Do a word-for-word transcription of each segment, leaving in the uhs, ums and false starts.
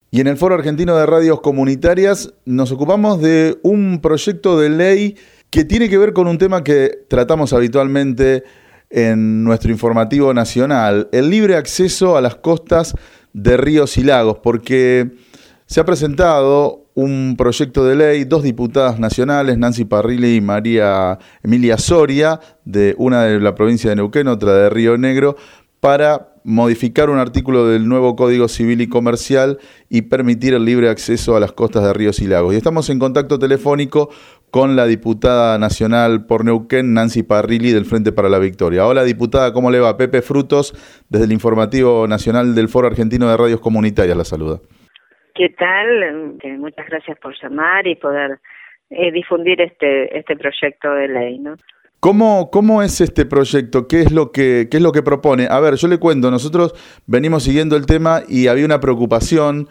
Y en el Foro Argentino de Radios Comunitarias nos ocupamos de un proyecto de ley que tiene que ver con un tema que tratamos habitualmente en nuestro informativo nacional, el libre acceso a las costas de ríos y lagos, porque se ha presentado un proyecto de ley, dos diputadas nacionales, Nancy Parrilli y María Emilia Soria, de una de la provincia de Neuquén, otra de Río Negro, para modificar un artículo del nuevo Código Civil y Comercial y permitir el libre acceso a las costas de ríos y lagos. Y estamos en contacto telefónico con la diputada nacional por Neuquén, Nancy Parrilli, del Frente para la Victoria. Hola, diputada, ¿cómo le va? Pepe Frutos, desde el Informativo Nacional del Foro Argentino de Radios Comunitarias, la saluda. ¿Qué tal? Muchas gracias por llamar y poder eh, difundir este este proyecto de ley, ¿no? ¿Cómo, ¿Cómo es este proyecto? ¿Qué es lo que, qué es lo que propone? A ver, yo le cuento, nosotros venimos siguiendo el tema y había una preocupación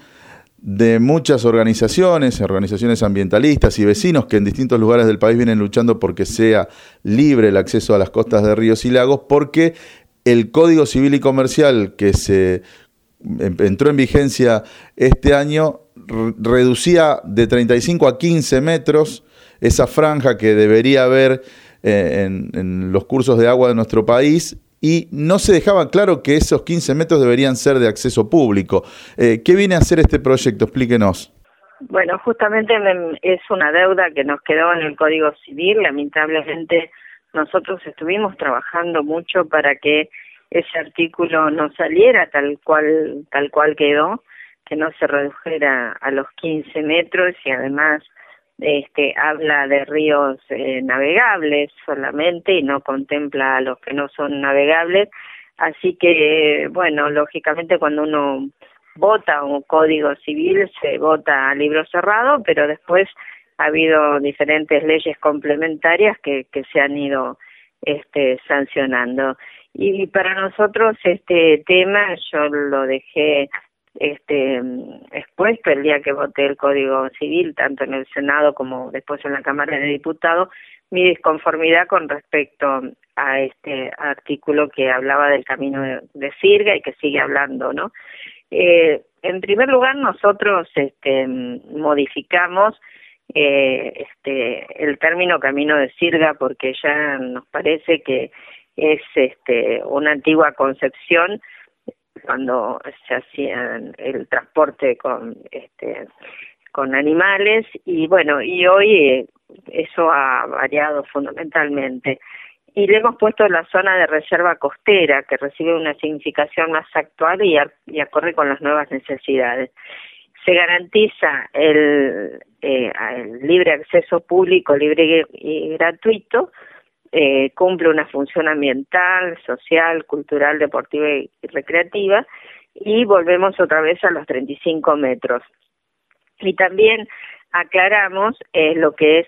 de muchas organizaciones, organizaciones ambientalistas y vecinos que en distintos lugares del país vienen luchando porque sea libre el acceso a las costas de ríos y lagos, porque el Código Civil y Comercial que se entró en vigencia este año reducía de treinta y cinco a quince metros esa franja que debería haber En, en los cursos de agua de nuestro país, y no se dejaba claro que esos quince metros deberían ser de acceso público. Eh, ¿Qué viene a hacer este proyecto? Explíquenos. Bueno, justamente es una deuda que nos quedó en el Código Civil. Lamentablemente nosotros estuvimos trabajando mucho para que ese artículo no saliera tal cual, tal cual quedó, que no se redujera a los quince metros y además Este, habla de ríos eh, navegables solamente y no contempla a los que no son navegables, así que, bueno, lógicamente cuando uno vota un código civil se vota a libro cerrado, pero después ha habido diferentes leyes complementarias que, que se han ido este, sancionando. Y para nosotros este tema yo lo dejé este expuesto el día que voté el Código Civil, tanto en el Senado como después en la Cámara de Diputados, mi disconformidad con respecto a este artículo que hablaba del camino de, de Sirga y que sigue hablando, ¿no? Eh, en primer lugar, nosotros este modificamos eh, este el término camino de Sirga porque ya nos parece que es este una antigua concepción cuando se hacía el transporte con este con animales y bueno, y hoy eh, eso ha variado fundamentalmente. Y le hemos puesto la zona de reserva costera, que recibe una significación más actual y, a, y acorde con las nuevas necesidades. Se garantiza el, eh, el libre acceso público, libre y gratuito, Eh, cumple una función ambiental, social, cultural, deportiva y recreativa, y volvemos otra vez a los treinta y cinco metros. Y también aclaramos eh, lo que es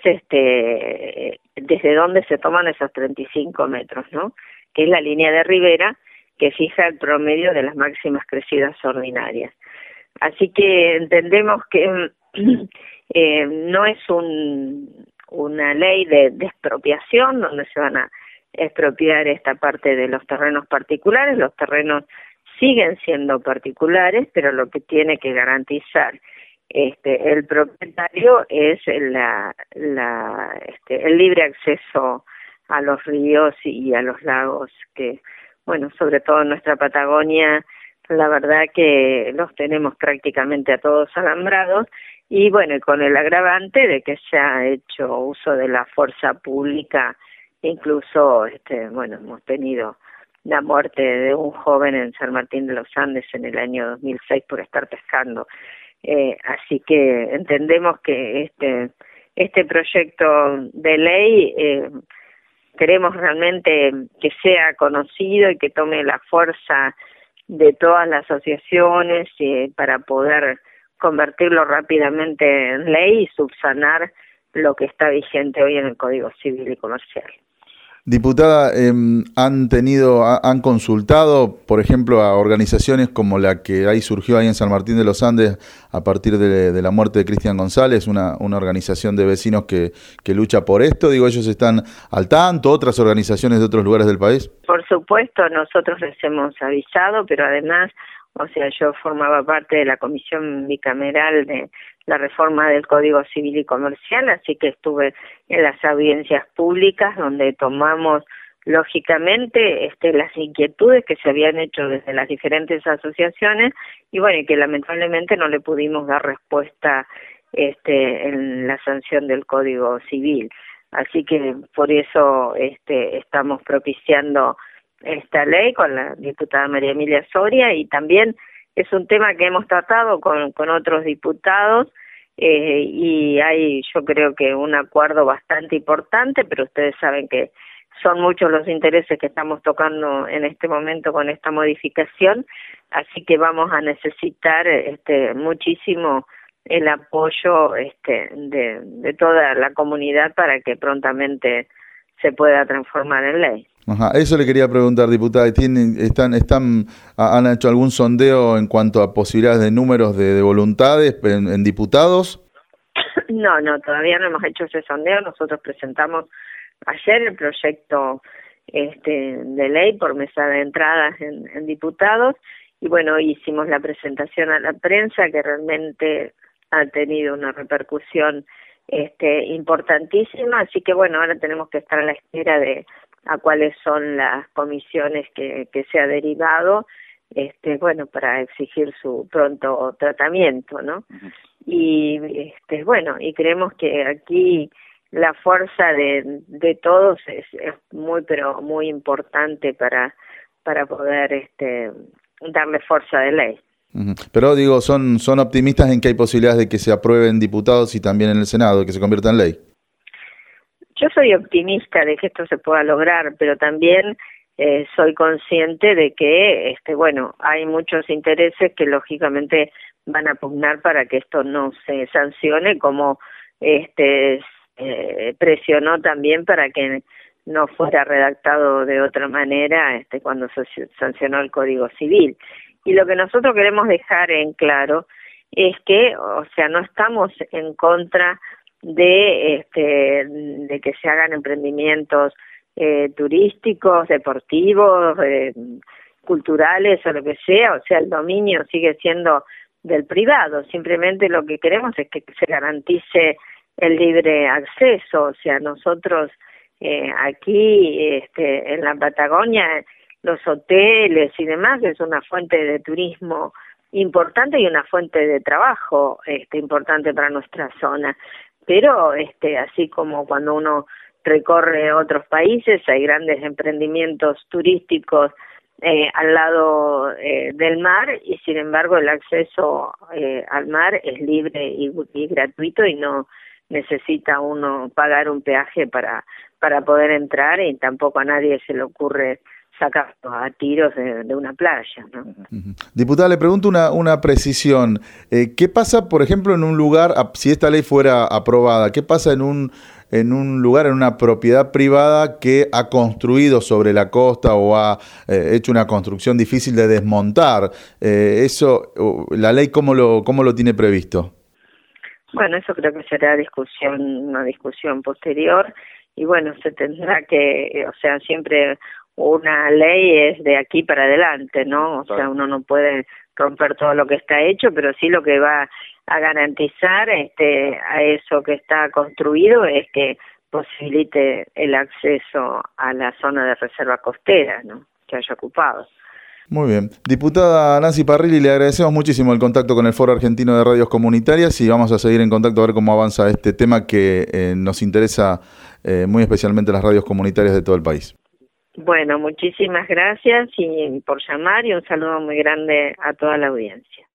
este desde dónde se toman esos treinta y cinco metros, ¿no? Que es la línea de ribera que fija el promedio de las máximas crecidas ordinarias. Así que entendemos que eh, no es un una ley de, de expropiación donde se van a expropiar esta parte de los terrenos particulares. Los terrenos siguen siendo particulares, pero lo que tiene que garantizar este el propietario es la, la este, el libre acceso a los ríos y a los lagos, que, bueno, sobre todo en nuestra Patagonia, la verdad que los tenemos prácticamente a todos alambrados. Y bueno, con el agravante de que se ha hecho uso de la fuerza pública, incluso, este, bueno, hemos tenido la muerte de un joven en San Martín de los Andes en el año dos mil seis por estar pescando. Eh, así que entendemos que este este proyecto de ley eh, queremos realmente que sea conocido y que tome la fuerza de todas las asociaciones eh, para poder convertirlo rápidamente en ley y subsanar lo que está vigente hoy en el Código Civil y Comercial. Diputada, eh, ¿han tenido, ha, han consultado, por ejemplo, a organizaciones como la que ahí surgió ahí en San Martín de los Andes a partir de, de la muerte de Cristian González, una, una organización de vecinos que, que lucha por esto? Digo, ¿ellos están al tanto? ¿Otras organizaciones de otros lugares del país? Por supuesto, nosotros les hemos avisado, pero además o sea, yo formaba parte de la comisión bicameral de la reforma del Código Civil y Comercial, así que estuve en las audiencias públicas donde tomamos lógicamente este, las inquietudes que se habían hecho desde las diferentes asociaciones y bueno, y que lamentablemente no le pudimos dar respuesta este, en la sanción del Código Civil. Así que por eso este, estamos propiciando esta ley con la diputada María Emilia Soria y también es un tema que hemos tratado con, con otros diputados eh, y hay yo creo que un acuerdo bastante importante, pero ustedes saben que son muchos los intereses que estamos tocando en este momento con esta modificación, así que vamos a necesitar este, muchísimo el apoyo este, de, de toda la comunidad para que prontamente se pueda transformar en ley. Ajá, eso le quería preguntar, diputada. ¿Tienen, están, están, ¿Han hecho algún sondeo en cuanto a posibilidades de números de, de voluntades en, en diputados? No, no, todavía no hemos hecho ese sondeo. Nosotros presentamos ayer el proyecto este, de ley por mesa de entradas en, en diputados y bueno, hoy hicimos la presentación a la prensa que realmente ha tenido una repercusión este, importantísima, así que bueno, ahora tenemos que estar a la espera de a cuáles son las comisiones que, que se ha derivado, este, bueno, para exigir su pronto tratamiento, ¿no? Uh-huh. Y este, bueno, y creemos que aquí la fuerza de, de todos es, es muy, pero muy importante para, para poder este, darle fuerza de ley. Uh-huh. Pero digo, son, son optimistas en que hay posibilidades de que se aprueben diputados y también en el Senado, que se convierta en ley. Yo soy optimista de que esto se pueda lograr, pero también eh, soy consciente de que, este, bueno, hay muchos intereses que lógicamente van a pugnar para que esto no se sancione, como este eh, presionó también para que no fuera redactado de otra manera este, cuando se sancionó el Código Civil. Y lo que nosotros queremos dejar en claro es que, o sea, no estamos en contra de este de que se hagan emprendimientos eh, turísticos, deportivos, eh, culturales o lo que sea, o sea, el dominio sigue siendo del privado, simplemente lo que queremos es que se garantice el libre acceso, o sea, nosotros eh, aquí este, en la Patagonia, los hoteles y demás es una fuente de turismo importante y una fuente de trabajo este, importante para nuestra zona. Pero este, así como cuando uno recorre otros países, hay grandes emprendimientos turísticos eh, al lado eh, del mar y sin embargo el acceso eh, al mar es libre y, y gratuito y no necesita uno pagar un peaje para, para poder entrar y tampoco a nadie se le ocurre sacar a tiros de, de una playa, ¿no? Uh-huh. Diputada, le pregunto una, una precisión. Eh, ¿Qué pasa, por ejemplo, en un lugar, si esta ley fuera aprobada, qué pasa en un, en un lugar, en una propiedad privada que ha construido sobre la costa o ha eh, hecho una construcción difícil de desmontar? Eh, eso, ¿la ley cómo lo, cómo lo tiene previsto? Bueno, eso creo que será discusión, una discusión posterior y bueno, se tendrá que, o sea, siempre una ley es de aquí para adelante, ¿no? O sea, uno no puede romper todo lo que está hecho, pero sí lo que va a garantizar este a eso que está construido es que posibilite el acceso a la zona de reserva costera, ¿no? Que haya ocupado. Muy bien. Diputada Nancy Parrilli, le agradecemos muchísimo el contacto con el Foro Argentino de Radios Comunitarias y vamos a seguir en contacto a ver cómo avanza este tema que eh, nos interesa eh, muy especialmente las radios comunitarias de todo el país. Bueno, muchísimas gracias y por llamar y un saludo muy grande a toda la audiencia.